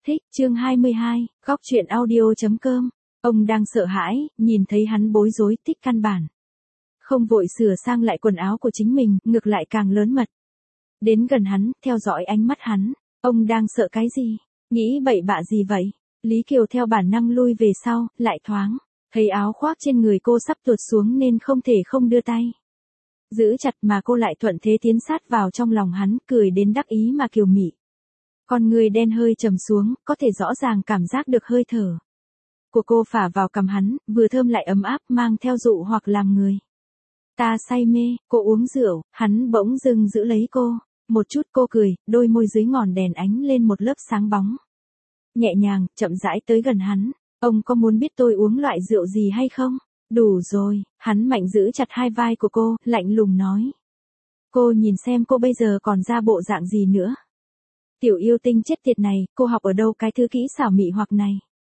Thích, chương 22, góc chuyện audio.com. Ông đang sợ hãi, nhìn thấy hắn bối rối, Thích căn bản không vội sửa sang lại quần áo của chính mình, ngược lại càng lớn mật. Đến gần hắn, theo dõi ánh mắt hắn, ông đang sợ cái gì? Nghĩ bậy bạ gì vậy? Lý Kiều theo bản năng lui về sau, lại thoáng thấy áo khoác trên người cô sắp tuột xuống nên không thể không đưa tay giữ chặt, mà cô lại thuận thế tiến sát vào trong lòng hắn, cười đến đắc ý mà kiều mị. Con người đen hơi trầm xuống, có thể rõ ràng cảm giác được hơi thở của cô phả vào cằm hắn, vừa thơm lại ấm áp, mang theo dụ hoặc làm người ta say mê. Cô uống rượu, hắn bỗng dưng giữ lấy cô. Một chút cô cười, đôi môi dưới ngọn đèn ánh lên một lớp sáng bóng. Nhẹ nhàng, chậm rãi tới gần hắn. Ông có muốn biết tôi uống loại rượu gì hay không? Đủ rồi, hắn mạnh giữ chặt hai vai của cô, lạnh lùng nói. Cô nhìn xem cô bây giờ còn ra bộ dạng gì nữa. Tiểu yêu tinh chết tiệt này, cô học ở đâu cái thứ kỹ xảo mị hoặc này?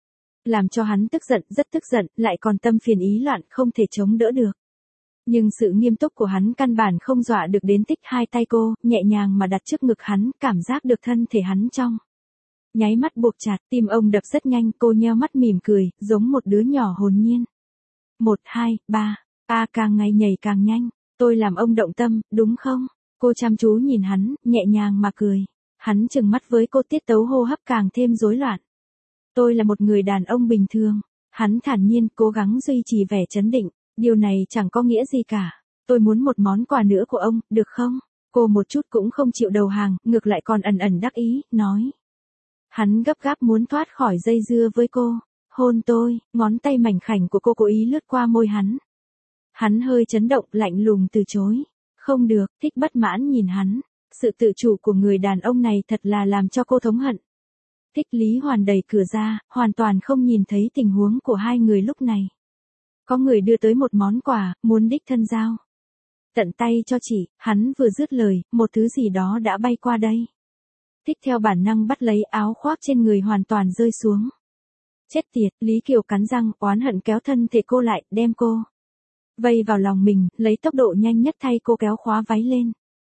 Làm cho hắn tức giận, rất tức giận, lại còn tâm phiền ý loạn, không thể chống đỡ được. Nhưng sự nghiêm túc của hắn căn bản không dọa được đến Tích. Hai tay cô, nhẹ nhàng mà đặt trước ngực hắn, cảm giác được thân thể hắn trong nháy mắt buộc chặt, tim ông đập rất nhanh, cô nheo mắt mỉm cười, giống một đứa nhỏ hồn nhiên. 1, 2, 3, càng ngày nhảy càng nhanh, tôi làm ông động tâm, đúng không? Cô chăm chú nhìn hắn, nhẹ nhàng mà cười. Hắn trừng mắt với cô, tiết tấu hô hấp càng thêm rối loạn. Tôi là một người đàn ông bình thường. Hắn thản nhiên, cố gắng duy trì vẻ trấn định. Điều này chẳng có nghĩa gì cả. Tôi muốn một món quà nữa của ông, được không? Cô một chút cũng không chịu đầu hàng, ngược lại còn ẩn ẩn đắc ý, nói. Hắn gấp gáp muốn thoát khỏi dây dưa với cô. Hôn tôi, ngón tay mảnh khảnh của cô cố ý lướt qua môi hắn. Hắn hơi chấn động, lạnh lùng từ chối. Không được. Thích bất mãn nhìn hắn. Sự tự chủ của người đàn ông này thật là làm cho cô thống hận. Thích. Lý Hoàn đẩy cửa ra, hoàn toàn không nhìn thấy tình huống của hai người lúc này. Có người đưa tới một món quà, muốn đích thân giao tận tay cho chị. Hắn vừa dứt lời, một thứ gì đó đã bay qua đây. Thích theo bản năng bắt lấy, áo khoác trên người hoàn toàn rơi xuống. Chết tiệt, Lý Kiều cắn răng, oán hận kéo thân thể cô lại, đem cô vây vào lòng mình, lấy tốc độ nhanh nhất thay cô kéo khóa váy lên.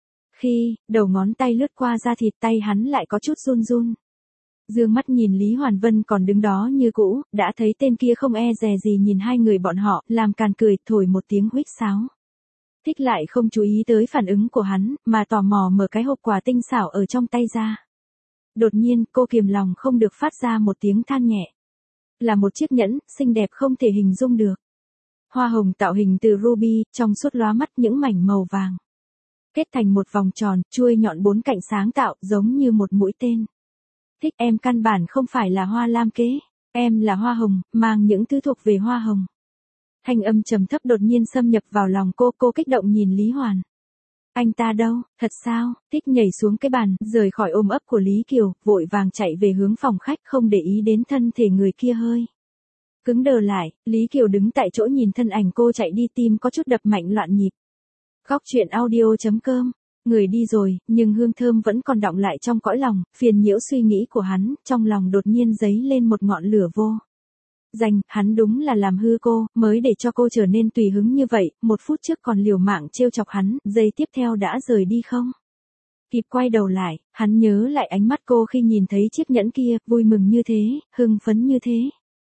Khi đầu ngón tay lướt qua da thịt, tay hắn lại có chút run run. Dương mắt nhìn Lý Hoàn Vân còn đứng đó như cũ, đã thấy tên kia không e dè gì nhìn hai người bọn họ, làm càn cười, thổi một tiếng huýt sáo. Thích lại không chú ý tới phản ứng của hắn, mà tò mò mở cái hộp quà tinh xảo ở trong tay ra. Đột nhiên, cô kiềm lòng không được phát ra một tiếng than nhẹ. Là một chiếc nhẫn, xinh đẹp không thể hình dung được. Hoa hồng tạo hình từ ruby, trong suốt lóa mắt, những mảnh màu vàng kết thành một vòng tròn, chuôi nhọn bốn cạnh sáng tạo, giống như một mũi tên. Thích, em căn bản không phải là hoa lam kế, em là hoa hồng, mang những thứ thuộc về hoa hồng. Thanh âm trầm thấp đột nhiên xâm nhập vào lòng cô kích động nhìn Lý Hoàn. Anh ta đâu, thật sao? Thích nhảy xuống cái bàn, rời khỏi ôm ấp của Lý Kiều, vội vàng chạy về hướng phòng khách, không để ý đến thân thể người kia hơi cứng đờ lại. Lý Kiều đứng tại chỗ nhìn thân ảnh cô chạy đi, tim có chút đập mạnh loạn nhịp. Góc chuyện audio.com. Người đi rồi, nhưng hương thơm vẫn còn đọng lại trong cõi lòng, phiền nhiễu suy nghĩ của hắn, trong lòng đột nhiên dấy lên một ngọn lửa vô danh. Hắn đúng là làm hư cô, mới để cho cô trở nên tùy hứng như vậy, một phút trước còn liều mạng trêu chọc hắn, giây tiếp theo đã rời đi không kịp quay đầu lại. Hắn nhớ lại ánh mắt cô khi nhìn thấy chiếc nhẫn kia, vui mừng như thế, hưng phấn như thế.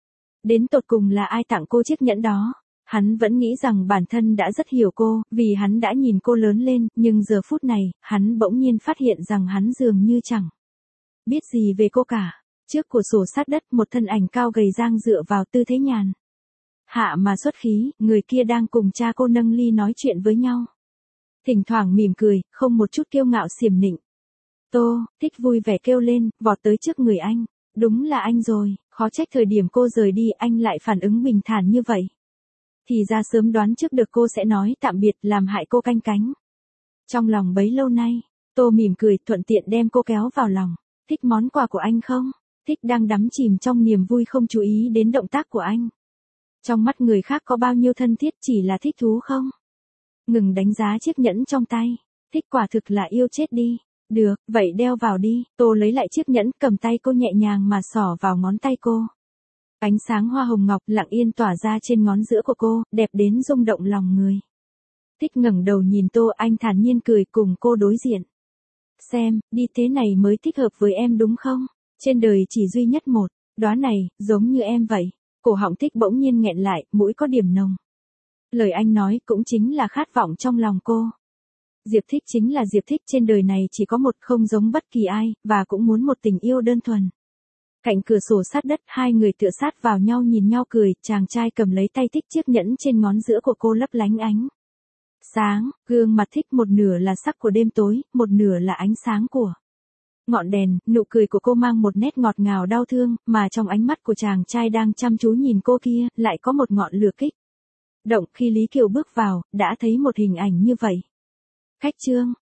Đến tột cùng là ai tặng cô chiếc nhẫn đó? Hắn vẫn nghĩ rằng bản thân đã rất hiểu cô, vì hắn đã nhìn cô lớn lên, nhưng giờ phút này, hắn bỗng nhiên phát hiện rằng hắn dường như chẳng biết gì về cô cả. Trước cửa sổ sát đất, một thân ảnh cao gầy dang dựa vào tư thế nhàn hạ mà xuất khí, người kia đang cùng cha cô nâng ly nói chuyện với nhau. Thỉnh thoảng mỉm cười, không một chút kiêu ngạo xiểm nịnh. Thích vui vẻ kêu lên, vọt tới trước người anh. Đúng là anh rồi, khó trách thời điểm cô rời đi anh lại phản ứng bình thản như vậy. Thì ra sớm đoán trước được cô sẽ nói tạm biệt, làm hại cô canh cánh trong lòng bấy lâu nay. Tô mỉm cười, thuận tiện đem cô kéo vào lòng. Thích món quà của anh không? Thích đang đắm chìm trong niềm vui không chú ý đến động tác của anh. Trong mắt người khác có bao nhiêu thân thiết, chỉ là thích thú không? Ngừng đánh giá chiếc nhẫn trong tay. Thích quả thực là yêu chết đi. Được, vậy đeo vào đi. Tô lấy lại chiếc nhẫn, cầm tay cô nhẹ nhàng mà xỏ vào ngón tay cô. Ánh sáng hoa hồng ngọc lặng yên tỏa ra trên ngón giữa của cô, đẹp đến rung động lòng người. Thích ngẩng đầu nhìn Tô, anh thản nhiên cười cùng cô đối diện. Xem, đi thế này mới thích hợp với em đúng không? Trên đời chỉ duy nhất một, đóa này, giống như em vậy. Cổ họng Thích bỗng nhiên nghẹn lại, mũi có điểm nồng. Lời anh nói cũng chính là khát vọng trong lòng cô. Diệp Thích chính là Diệp Thích, trên đời này chỉ có một, không giống bất kỳ ai, và cũng muốn một tình yêu đơn thuần. Cạnh cửa sổ sát đất, hai người tựa sát vào nhau nhìn nhau cười, chàng trai cầm lấy tay Thích, chiếc nhẫn trên ngón giữa của cô lấp lánh ánh sáng, gương mặt Thích một nửa là sắc của đêm tối, một nửa là ánh sáng của ngọn đèn. Nụ cười của cô mang một nét ngọt ngào đau thương, mà trong ánh mắt của chàng trai đang chăm chú nhìn cô kia, lại có một ngọn lửa kích động. Khi Lý Kiều bước vào, đã thấy một hình ảnh như vậy. Khách trương,